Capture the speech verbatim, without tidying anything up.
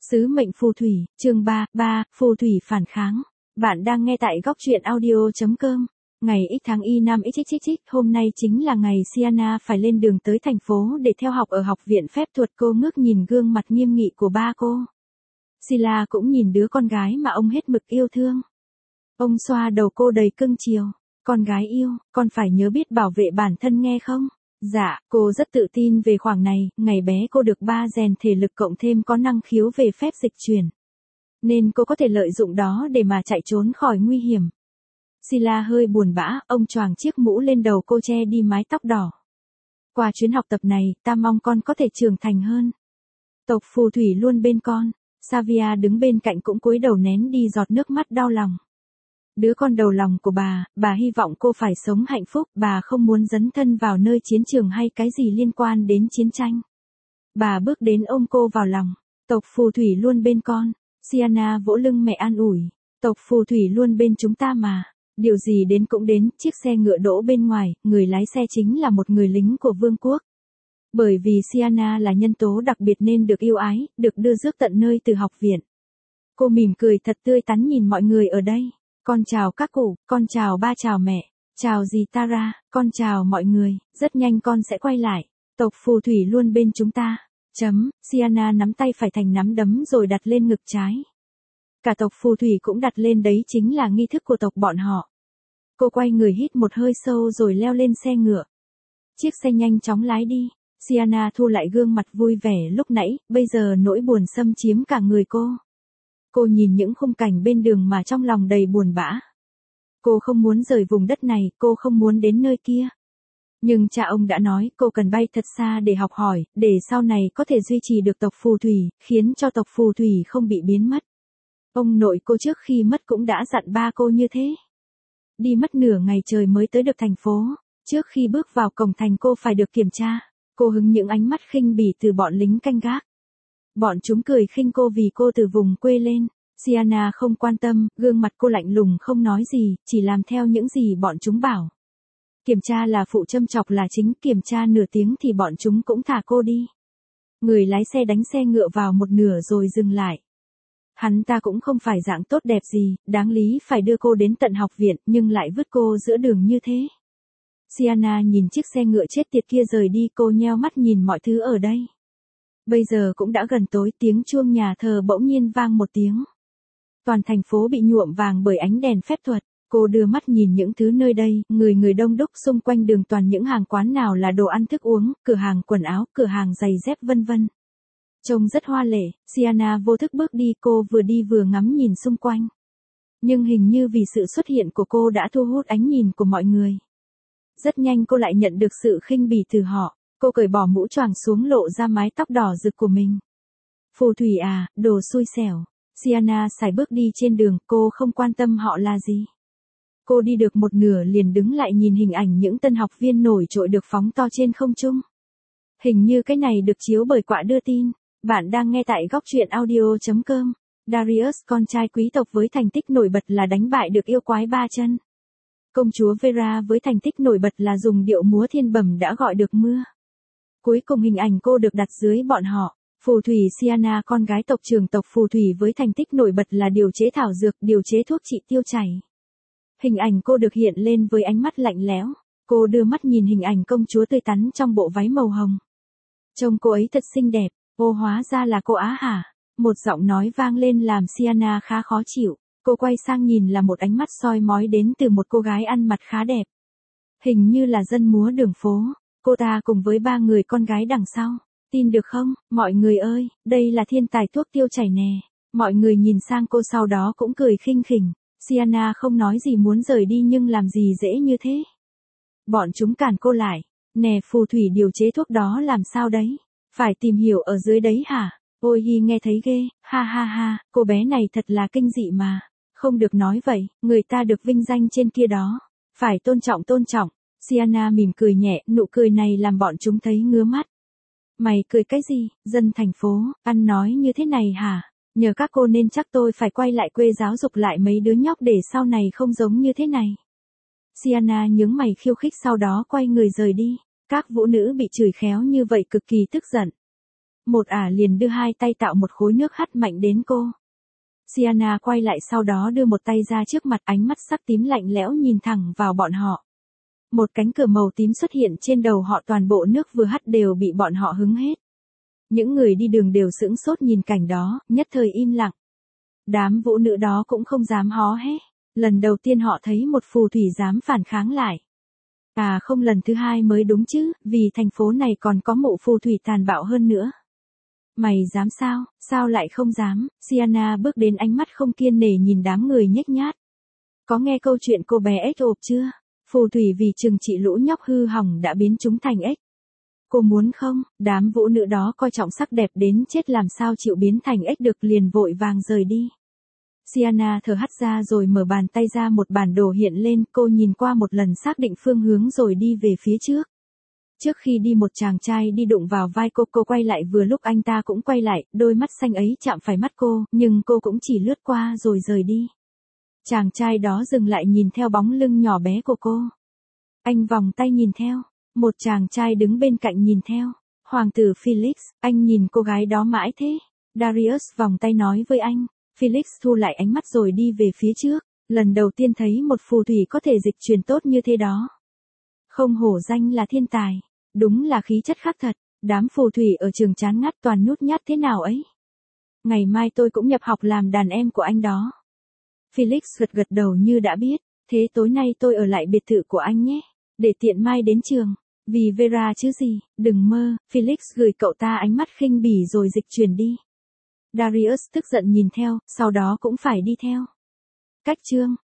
Sứ mệnh phù thủy, chương ba, ba, phù thủy phản kháng. Bạn đang nghe tại góc truyện audio chấm com. Ngày X tháng Y năm xxxx, hôm nay chính là ngày Sienna phải lên đường tới thành phố để theo học ở học viện phép thuật. Cô ngước nhìn gương mặt nghiêm nghị của ba cô. Sila cũng nhìn đứa con gái mà ông hết mực yêu thương. Ông xoa đầu cô đầy cưng chiều. Con gái yêu, con phải nhớ biết bảo vệ bản thân nghe không? Dạ, cô rất tự tin về khoảng này, ngày bé cô được ba rèn thể lực cộng thêm có năng khiếu về phép dịch chuyển. Nên cô có thể lợi dụng đó để mà chạy trốn khỏi nguy hiểm. Sila hơi buồn bã, ông choàng chiếc mũ lên đầu cô che đi mái tóc đỏ. Qua chuyến học tập này, ta mong con có thể trưởng thành hơn. Tộc phù thủy luôn bên con. Savia đứng bên cạnh cũng cúi đầu nén đi giọt nước mắt đau lòng. Đứa con đầu lòng của bà, bà hy vọng cô phải sống hạnh phúc, bà không muốn dấn thân vào nơi chiến trường hay cái gì liên quan đến chiến tranh. Bà bước đến ôm cô vào lòng. Tộc phù thủy luôn bên con. Sienna vỗ lưng mẹ an ủi. Tộc phù thủy luôn bên chúng ta mà. Điều gì đến cũng đến, chiếc xe ngựa đỗ bên ngoài, người lái xe chính là một người lính của vương quốc. Bởi vì Sienna là nhân tố đặc biệt nên được yêu ái, được đưa rước tận nơi từ học viện. Cô mỉm cười thật tươi tắn nhìn mọi người ở đây. Con chào các cụ, con chào ba chào mẹ, chào dì Tara, con chào mọi người, rất nhanh con sẽ quay lại. Tộc phù thủy luôn bên chúng ta. Chấm, Sienna nắm tay phải thành nắm đấm rồi đặt lên ngực trái. Cả tộc phù thủy cũng đặt lên, đấy chính là nghi thức của tộc bọn họ. Cô quay người hít một hơi sâu rồi leo lên xe ngựa. Chiếc xe nhanh chóng lái đi. Sienna thu lại gương mặt vui vẻ lúc nãy, bây giờ nỗi buồn xâm chiếm cả người cô. Cô nhìn những khung cảnh bên đường mà trong lòng đầy buồn bã. Cô không muốn rời vùng đất này, cô không muốn đến nơi kia. Nhưng cha ông đã nói cô cần bay thật xa để học hỏi, để sau này có thể duy trì được tộc phù thủy, khiến cho tộc phù thủy không bị biến mất. Ông nội cô trước khi mất cũng đã dặn ba cô như thế. Đi mất nửa ngày trời mới tới được thành phố. Trước khi bước vào cổng thành cô phải được kiểm tra. Cô hứng những ánh mắt khinh bỉ từ bọn lính canh gác. Bọn chúng cười khinh cô vì cô từ vùng quê lên. Sienna không quan tâm, gương mặt cô lạnh lùng không nói gì, chỉ làm theo những gì bọn chúng bảo. Kiểm tra là phụ, châm chọc là chính, kiểm tra nửa tiếng thì bọn chúng cũng thả cô đi. Người lái xe đánh xe ngựa vào một nửa rồi dừng lại. Hắn ta cũng không phải dạng tốt đẹp gì, đáng lý phải đưa cô đến tận học viện nhưng lại vứt cô giữa đường như thế. Sienna nhìn chiếc xe ngựa chết tiệt kia rời đi, cô nheo mắt nhìn mọi thứ ở đây. Bây giờ cũng đã gần tối, tiếng chuông nhà thờ bỗng nhiên vang một tiếng. Toàn thành phố bị nhuộm vàng bởi ánh đèn phép thuật. Cô đưa mắt nhìn những thứ nơi đây, người người đông đúc, xung quanh đường toàn những hàng quán, nào là đồ ăn thức uống, cửa hàng quần áo, cửa hàng giày dép vân vân. Trông rất hoa lệ. Sienna vô thức bước đi, cô vừa đi vừa ngắm nhìn xung quanh. Nhưng hình như vì sự xuất hiện của cô đã thu hút ánh nhìn của mọi người. Rất nhanh cô lại nhận được sự khinh bỉ từ họ. Cô cởi bỏ mũ choàng xuống, lộ ra mái tóc đỏ rực của mình. Phù thủy à, đồ xui xẻo. Sienna sải bước đi trên đường, cô không quan tâm họ là gì. Cô đi được một nửa liền đứng lại nhìn hình ảnh những tân học viên nổi trội được phóng to trên không trung. Hình như cái này được chiếu bởi quạ đưa tin. Bạn đang nghe tại góc truyện audio chấm com. Darius, con trai quý tộc với thành tích nổi bật là đánh bại được yêu quái ba chân. Công chúa Vera với thành tích nổi bật là dùng điệu múa thiên bẩm đã gọi được mưa. Cuối cùng hình ảnh cô được đặt dưới bọn họ. Phù thủy Sienna, con gái tộc trưởng tộc phù thủy với thành tích nổi bật là điều chế thảo dược, điều chế thuốc trị tiêu chảy. Hình ảnh cô được hiện lên với ánh mắt lạnh lẽo. Cô đưa mắt nhìn hình ảnh công chúa tươi tắn trong bộ váy màu hồng. Trông cô ấy thật xinh đẹp. Ô, hóa ra là cô á hả? Một giọng nói vang lên làm Sienna khá khó chịu. Cô quay sang nhìn là một ánh mắt soi mói đến từ một cô gái ăn mặc khá đẹp. Hình như là dân múa đường phố. Cô ta cùng với ba người con gái đằng sau. Tin được không, mọi người ơi, đây là thiên tài thuốc tiêu chảy nè. Mọi người nhìn sang cô sau đó cũng cười khinh khỉnh. Sienna không nói gì muốn rời đi nhưng làm gì dễ như thế. Bọn chúng cản cô lại. Nè, phù thủy điều chế thuốc đó làm sao đấy? Phải tìm hiểu ở dưới đấy hả? Ôi hi, nghe thấy ghê, ha ha ha, cô bé này thật là kinh dị mà. Không được nói vậy, người ta được vinh danh trên kia đó. Phải tôn trọng tôn trọng. Sienna mỉm cười nhẹ, nụ cười này làm bọn chúng thấy ngứa mắt. Mày cười cái gì, dân thành phố, ăn nói như thế này hả? Nhờ các cô nên chắc tôi phải quay lại quê giáo dục lại mấy đứa nhóc để sau này không giống như thế này. Sienna nhướng mày khiêu khích sau đó quay người rời đi. Các vũ nữ bị chửi khéo như vậy cực kỳ tức giận. Một ả liền đưa hai tay tạo một khối nước hắt mạnh đến cô. Sienna quay lại sau đó đưa một tay ra trước mặt, ánh mắt sắc tím lạnh lẽo nhìn thẳng vào bọn họ. Một cánh cửa màu tím xuất hiện trên đầu họ, toàn bộ nước vừa hắt đều bị bọn họ hứng hết. Những người đi đường đều sững sốt nhìn cảnh đó, nhất thời im lặng. Đám vũ nữ đó cũng không dám hó hé. Lần đầu tiên họ thấy một phù thủy dám phản kháng lại. À không, lần thứ hai mới đúng chứ, vì thành phố này còn có mụ phù thủy tàn bạo hơn nữa. Mày dám sao, sao lại không dám? Sienna bước đến, ánh mắt không kiên nể nhìn đám người nhếch nhác. Có nghe câu chuyện cô bé ếch ộp chưa? Phù thủy vì trừng trị lũ nhóc hư hỏng đã biến chúng thành ếch. Cô muốn không? Đám vũ nữ đó coi trọng sắc đẹp đến chết, làm sao chịu biến thành ếch được, liền vội vàng rời đi. Sienna thở hắt ra rồi mở bàn tay ra, một bản đồ hiện lên, cô nhìn qua một lần xác định phương hướng rồi đi về phía trước. Trước khi đi một chàng trai đi đụng vào vai cô, cô quay lại vừa lúc anh ta cũng quay lại, đôi mắt xanh ấy chạm phải mắt cô, nhưng cô cũng chỉ lướt qua rồi rời đi. Chàng trai đó dừng lại nhìn theo bóng lưng nhỏ bé của cô. Anh vòng tay nhìn theo, một chàng trai đứng bên cạnh nhìn theo. Hoàng tử Felix, anh nhìn cô gái đó mãi thế. Darius vòng tay nói với anh. Felix thu lại ánh mắt rồi đi về phía trước. Lần đầu tiên thấy một phù thủy có thể dịch chuyển tốt như thế đó. Không hổ danh là thiên tài. Đúng là khí chất khác thật. Đám phù thủy ở trường chán ngắt, toàn nhút nhát thế nào ấy. Ngày mai tôi cũng nhập học làm đàn em của anh đó. Felix gật gật đầu như đã biết. Thế tối nay tôi ở lại biệt thự của anh nhé. Để tiện mai đến trường. Vì Vera chứ gì, đừng mơ. Felix gửi cậu ta ánh mắt khinh bỉ rồi dịch chuyển đi. Darius tức giận nhìn theo, sau đó cũng phải đi theo. Cách chương